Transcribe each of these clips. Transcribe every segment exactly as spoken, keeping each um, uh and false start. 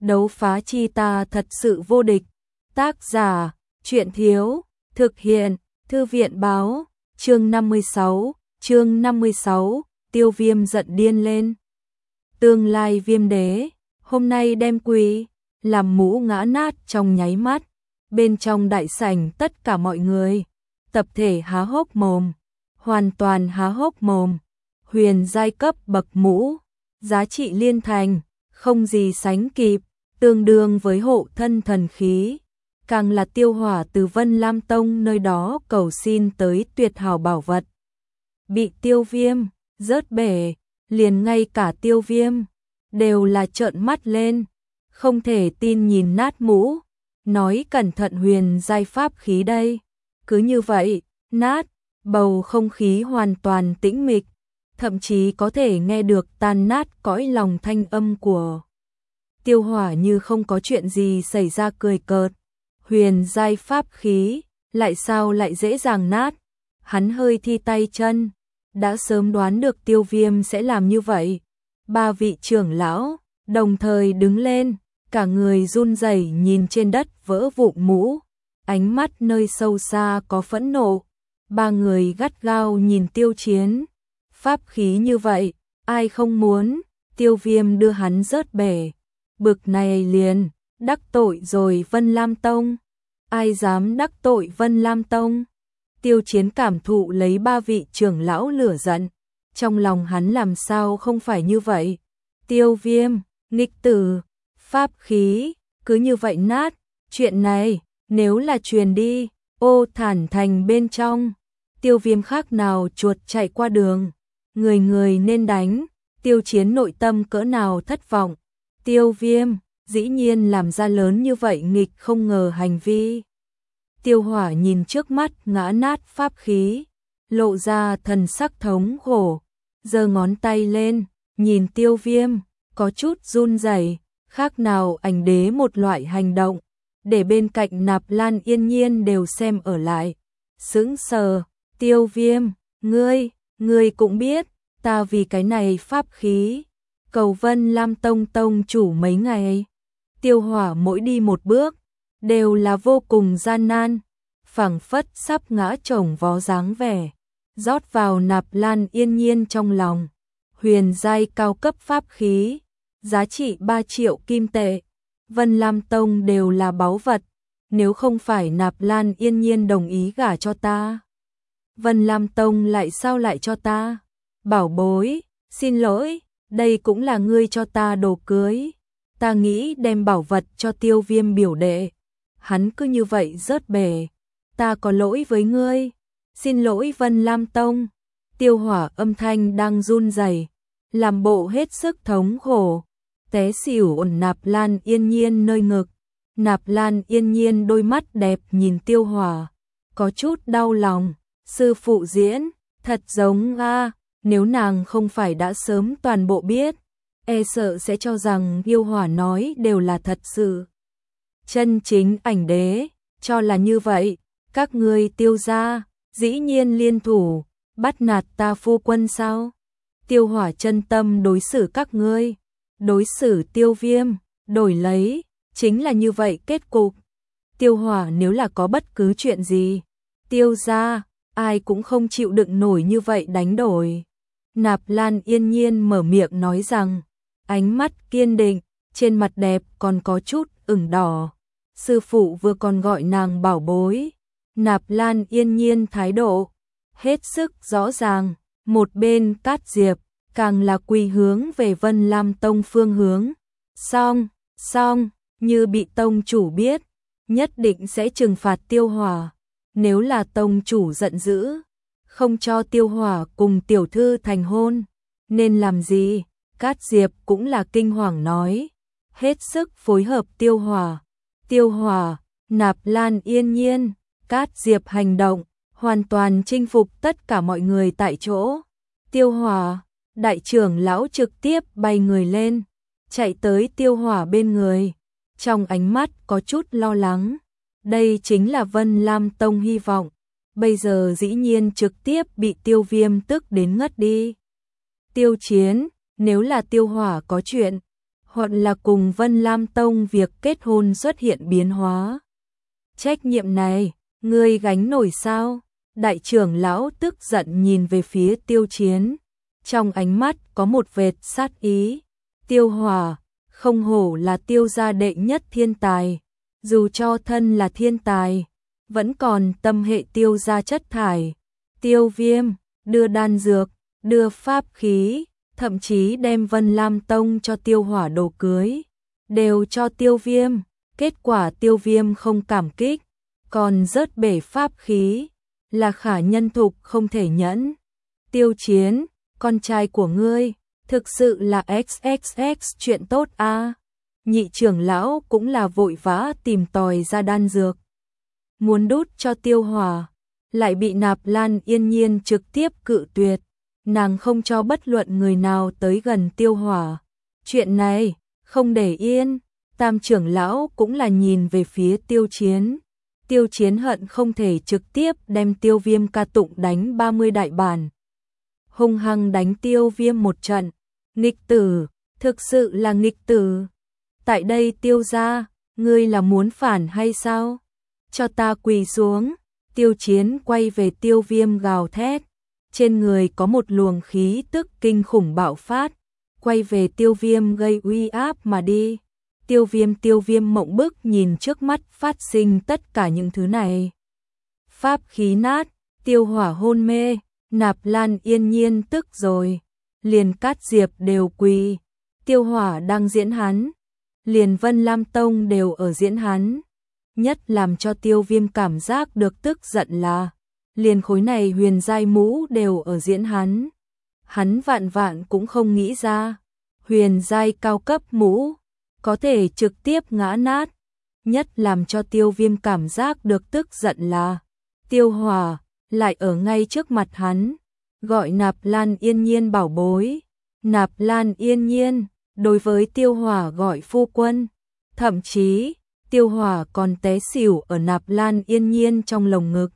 đấu phá chi ta thật sự vô địch. Tác giả, truyện thiếu, thực hiện, thư viện báo, chương năm mươi sáu, chương năm mươi sáu, Tiêu Viêm giận điên lên. Tương lai Viêm đế, hôm nay đem quỳ, làm mũ ngã nát trong nháy mắt, bên trong đại sảnh tất cả mọi người, tập thể há hốc mồm, hoàn toàn há hốc mồm, huyền giai cấp bậc mũ, giá trị liên thành, không gì sánh kịp, tương đương với hộ thân thần khí, càng là Tiêu Hỏa từ Vân Lam Tông nơi đó cầu xin tới tuyệt hảo bảo vật. Bị Tiêu Viêm rớt bể, liền ngay cả Tiêu Viêm đều là trợn mắt lên, không thể tin nhìn nát mũ, nói cẩn thận huyền giai pháp khí đây. Cứ như vậy, nát, bầu không khí hoàn toàn tĩnh mịch, thậm chí có thể nghe được tan nát cõi lòng thanh âm của Tiêu Hỏa như không có chuyện gì xảy ra cười cợt. Huyền giai pháp khí, lại sao lại dễ dàng nát? Hắn hơi thi tay chân, đã sớm đoán được Tiêu Viêm sẽ làm như vậy. Ba vị trưởng lão đồng thời đứng lên, cả người run rẩy nhìn trên đất vỡ vụn mũ, ánh mắt nơi sâu xa có phẫn nộ. Ba người gắt gao nhìn Tiêu Chiến, pháp khí như vậy, ai không muốn? Tiêu Viêm đưa hắn rớt bể, bực này liền đắc tội rồi Vân Lam Tông. Ai dám đắc tội Vân Lam Tông? Tiêu Chiến cảm thụ lấy ba vị trưởng lão lửa giận, trong lòng hắn làm sao không phải như vậy. Tiêu Viêm, nghịch tử, pháp khí, cứ như vậy nát, chuyện này, nếu là truyền đi, Ô Thản Thành bên trong, Tiêu Viêm khác nào chuột chạy qua đường, người người nên đánh. Tiêu Chiến nội tâm cỡ nào thất vọng. Tiêu Viêm dĩ nhiên làm ra lớn như vậy nghịch không ngờ hành vi. Tiêu Hỏa nhìn trước mắt ngã nát pháp khí, lộ ra thần sắc thống khổ, giơ ngón tay lên, nhìn Tiêu Viêm, có chút run rẩy, khác nào ảnh đế một loại hành động, để bên cạnh Nạp Lan Yên Nhiên đều xem ở lại. Sững sờ, Tiêu Viêm, ngươi, ngươi cũng biết, ta vì cái này pháp khí, cầu Vân Lam Tông tông chủ mấy ngày. Tiêu Hỏa mỗi đi một bước, đều là vô cùng gian nan, phảng phất sắp ngã chồng vó dáng vẻ, rót vào Nạp Lan Yên Nhiên trong lòng. Huyền giai cao cấp pháp khí, giá trị ba triệu kim tệ, Vân Lam Tông đều là báu vật, nếu không phải Nạp Lan Yên Nhiên đồng ý gả cho ta, Vân Lam Tông lại sao lại cho ta? Bảo bối, xin lỗi, đây cũng là ngươi cho ta đồ cưới. Ta nghĩ đem bảo vật cho Tiêu Viêm biểu đệ, hắn cứ như vậy rớt bể, ta có lỗi với ngươi, xin lỗi Vân Lam Tông. Tiêu Hỏa âm thanh đang run rẩy, làm bộ hết sức thống khổ, té xỉu ổn Nạp Lan Yên Nhiên nơi ngực. Nạp Lan Yên Nhiên đôi mắt đẹp nhìn Tiêu Hỏa, có chút đau lòng, sư phụ diễn, thật giống a, nếu nàng không phải đã sớm toàn bộ biết, e sợ sẽ cho rằng Tiêu Hỏa nói đều là thật sự. Chân chính ảnh đế, cho là như vậy, các ngươi Tiêu gia, dĩ nhiên liên thủ, bắt nạt ta phu quân sao? Tiêu Hỏa chân tâm đối xử các ngươi, đối xử Tiêu Viêm, đổi lấy, chính là như vậy kết cục. Tiêu Hỏa nếu là có bất cứ chuyện gì, Tiêu gia, ai cũng không chịu đựng nổi như vậy đánh đổi. Nạp Lan Yên Nhiên mở miệng nói rằng, ánh mắt kiên định, trên mặt đẹp còn có chút ửng đỏ. Sư phụ vừa còn gọi nàng bảo bối. Nạp Lan Yên Nhiên thái độ hết sức rõ ràng, một bên Cát Diệp càng là quỳ hướng về Vân Lam Tông phương hướng. Xong, xong, như bị tông chủ biết, nhất định sẽ trừng phạt Tiêu Hỏa. Nếu là tông chủ giận dữ, không cho Tiêu Hỏa cùng tiểu thư thành hôn, nên làm gì? Cát Diệp cũng là kinh hoàng nói, hết sức phối hợp Tiêu Hỏa. Tiêu Hỏa, Nạp Lan Yên Nhiên, Cát Diệp hành động, hoàn toàn chinh phục tất cả mọi người tại chỗ. Tiêu Hỏa, đại trưởng lão trực tiếp bay người lên, chạy tới Tiêu Hỏa bên người, trong ánh mắt có chút lo lắng. Đây chính là Vân Lam Tông hy vọng, bây giờ dĩ nhiên trực tiếp bị Tiêu Viêm tức đến ngất đi. Tiêu Chiến, nếu là Tiêu Hỏa có chuyện, hoặc là cùng Vân Lam Tông việc kết hôn xuất hiện biến hóa. Trách nhiệm này, ngươi gánh nổi sao? Đại trưởng lão tức giận nhìn về phía Tiêu Chiến, trong ánh mắt có một vệt sát ý. Tiêu Hỏa, không hổ là Tiêu gia đệ nhất thiên tài, dù cho thân là thiên tài, vẫn còn tâm hệ Tiêu gia chất thải. Tiêu Viêm, đưa đan dược, đưa pháp khí, thậm chí đem Vân Lam Tông cho Tiêu Hỏa đồ cưới, đều cho Tiêu Viêm. Kết quả Tiêu Viêm không cảm kích, còn rớt bể pháp khí, là khả nhân thục không thể nhẫn. Tiêu Chiến, con trai của ngươi, thực sự là xx x chuyện tốt a. À. Nhị trưởng lão cũng là vội vã tìm tòi ra đan dược, muốn đút cho Tiêu Hỏa, lại bị Nạp Lan Yên Nhiên trực tiếp cự tuyệt, nàng không cho bất luận người nào tới gần Tiêu Hỏa. Chuyện này không để yên, Tam trưởng lão cũng là nhìn về phía Tiêu Chiến. Tiêu Chiến hận không thể trực tiếp đem Tiêu Viêm ca tụng đánh ba mươi đại bản, hung hăng đánh Tiêu Viêm một trận. Nghịch tử, thực sự là nghịch tử. Tại đây Tiêu gia, ngươi là muốn phản hay sao? Cho ta quỳ xuống. Tiêu Chiến quay về Tiêu Viêm gào thét, trên người có một luồng khí tức kinh khủng bạo phát, quay về Tiêu Viêm gây uy áp mà đi. Tiêu Viêm Tiêu Viêm mộng bức nhìn trước mắt phát sinh tất cả những thứ này. Pháp khí nát, Tiêu Hỏa hôn mê, Nạp Lan Yên Nhiên tức rồi, liền Cát Diệp đều quỳ. Tiêu Hỏa đang diễn hắn, liền Vân Lam Tông đều ở diễn hắn. Nhất làm cho Tiêu Viêm cảm giác được tức giận là, liền khối này huyền giai mũ đều ở diễn hắn. Hắn vạn vạn cũng không nghĩ ra, huyền giai cao cấp mũ có thể trực tiếp ngã nát. Nhất làm cho Tiêu Viêm cảm giác được tức giận là, Tiêu Hỏa lại ở ngay trước mặt hắn, gọi Nạp Lan Yên Nhiên bảo bối. Nạp Lan Yên Nhiên đối với Tiêu Hỏa gọi phu quân, thậm chí Tiêu Hỏa còn té xỉu ở Nạp Lan Yên Nhiên trong lồng ngực.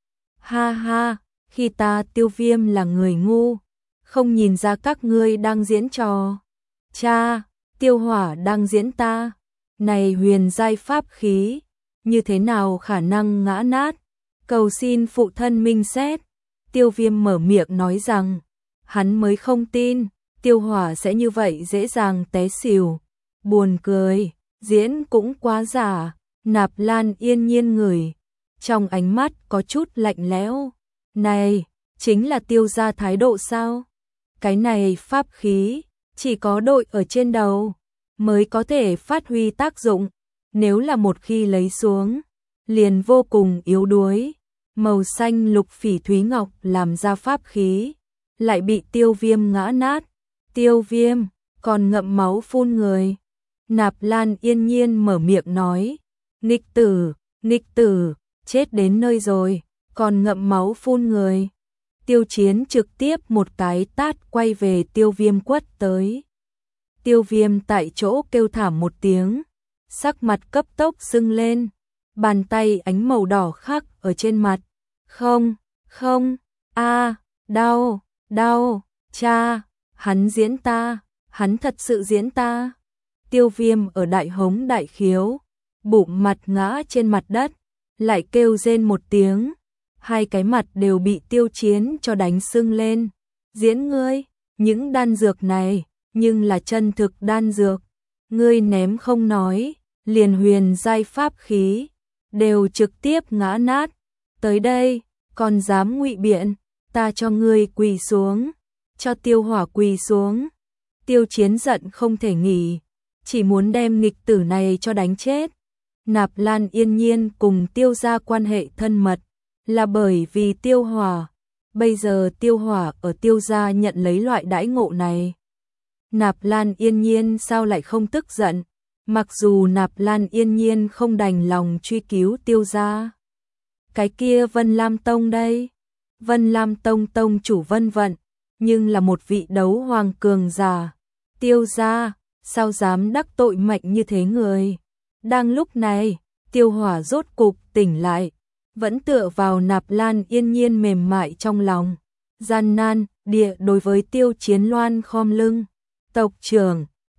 Ha ha, khi ta Tiêu Viêm là người ngu, không nhìn ra các ngươi đang diễn trò. Cha, Tiêu Hỏa đang diễn ta. Này huyền giai pháp khí, như thế nào khả năng ngã nát? Cầu xin phụ thân minh xét. Tiêu Viêm mở miệng nói rằng, hắn mới không tin Tiêu Hỏa sẽ như vậy dễ dàng té xỉu. Buồn cười, diễn cũng quá giả. Nạp Lan Yên Nhiên ngửi, trong ánh mắt có chút lạnh lẽo. Này, chính là Tiêu gia thái độ sao? Cái này pháp khí, chỉ có đội ở trên đầu mới có thể phát huy tác dụng, nếu là một khi lấy xuống, liền vô cùng yếu đuối. Màu xanh lục phỉ thúy ngọc làm ra pháp khí, lại bị Tiêu Viêm ngã nát. Tiêu Viêm còn ngậm máu phun người. Nạp Lan Yên Nhiên mở miệng nói, nghịch tử, nghịch tử, chết đến nơi rồi, còn ngậm máu phun người. Tiêu Chiến trực tiếp một cái tát quay về Tiêu Viêm quất tới. Tiêu Viêm tại chỗ kêu thảm một tiếng, sắc mặt cấp tốc sưng lên, bàn tay ánh màu đỏ khắc ở trên mặt. Không, không, a, đau, đau, cha, hắn diễn ta, hắn thật sự diễn ta. Tiêu Viêm ở đại hống đại khiếu, bụng mặt ngã trên mặt đất, lại kêu rên một tiếng, hai cái mặt đều bị Tiêu Chiến cho đánh sưng lên. Diễn ngươi, những đan dược này, nhưng là chân thực đan dược, ngươi ném không nói, liền huyền giai pháp khí, đều trực tiếp ngã nát. Tới đây, còn dám ngụy biện, ta cho ngươi quỳ xuống, cho Tiêu Hỏa quỳ xuống. Tiêu Chiến giận không thể nghỉ, chỉ muốn đem nghịch tử này cho đánh chết. Nạp Lan Yên Nhiên cùng Tiêu gia quan hệ thân mật, là bởi vì Tiêu Hỏa. Bây giờ Tiêu Hỏa ở Tiêu gia nhận lấy loại đãi ngộ này, Nạp Lan Yên Nhiên sao lại không tức giận? Mặc dù Nạp Lan Yên Nhiên không đành lòng truy cứu Tiêu gia. Cái kia Vân Lam Tông đây, Vân Lam Tông tông chủ Vân Vận, nhưng là một vị đấu hoàng cường giả. Tiêu gia, sao dám đắc tội mạnh như thế người? Đang lúc này, Tiêu Hỏa rốt cục tỉnh lại, vẫn tựa vào Nạp Lan Yên Nhiên mềm mại trong lòng, gian nan địa đối với Tiêu Chiến Loan khom lưng. Tộc trưởng,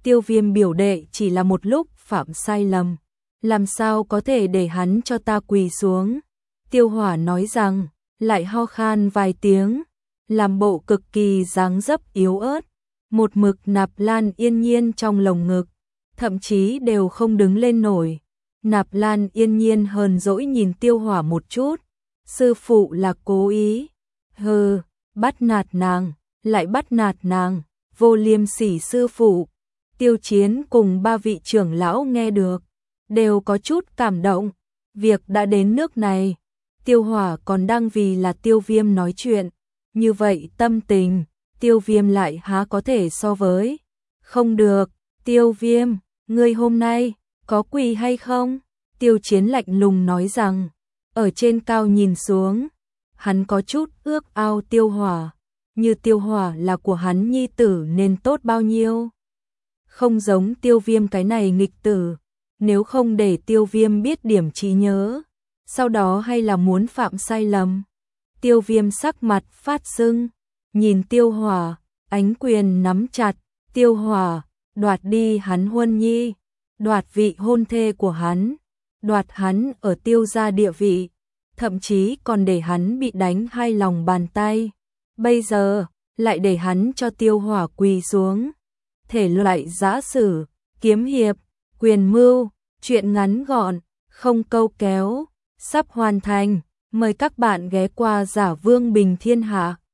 Tiêu Viêm biểu đệ chỉ là một lúc phạm sai lầm, làm sao có thể để hắn cho ta quỳ xuống. Tiêu Hỏa nói rằng, lại ho khan vài tiếng, làm bộ cực kỳ dáng dấp yếu ớt, một mực Nạp Lan Yên Nhiên trong lồng ngực, thậm chí đều không đứng lên nổi. Nạp Lan Yên Nhiên hờn dỗi nhìn Tiêu Hỏa một chút, sư phụ là cố ý, hừ, bắt nạt nàng, lại bắt nạt nàng, vô liêm sỉ sư phụ. Tiêu Chiến cùng ba vị trưởng lão nghe được, đều có chút cảm động, việc đã đến nước này, Tiêu Hỏa còn đang vì là Tiêu Viêm nói chuyện, như vậy tâm tình, Tiêu Viêm lại há có thể so với. Không được, Tiêu Viêm, ngươi hôm nay, có quỳ hay không? Tiêu Chiến lạnh lùng nói rằng, ở trên cao nhìn xuống, hắn có chút ước ao Tiêu Hỏa, như Tiêu Hỏa là của hắn nhi tử nên tốt bao nhiêu. Không giống Tiêu Viêm cái này nghịch tử, nếu không để Tiêu Viêm biết điểm trí nhớ, sau đó hay là muốn phạm sai lầm. Tiêu Viêm sắc mặt phát sưng, nhìn Tiêu Hỏa, ánh quyền nắm chặt, Tiêu Hỏa, đoạt đi hắn huân nhi, đoạt vị hôn thê của hắn, đoạt hắn ở Tiêu gia địa vị, thậm chí còn để hắn bị đánh hai lòng bàn tay. Bây giờ, lại để hắn cho Tiêu Hỏa quỳ xuống. Thể loại giã sử, kiếm hiệp, quyền mưu, chuyện ngắn gọn, không câu kéo, sắp hoàn thành. Mời các bạn ghé qua Giả Vương Bình Thiên Hạ.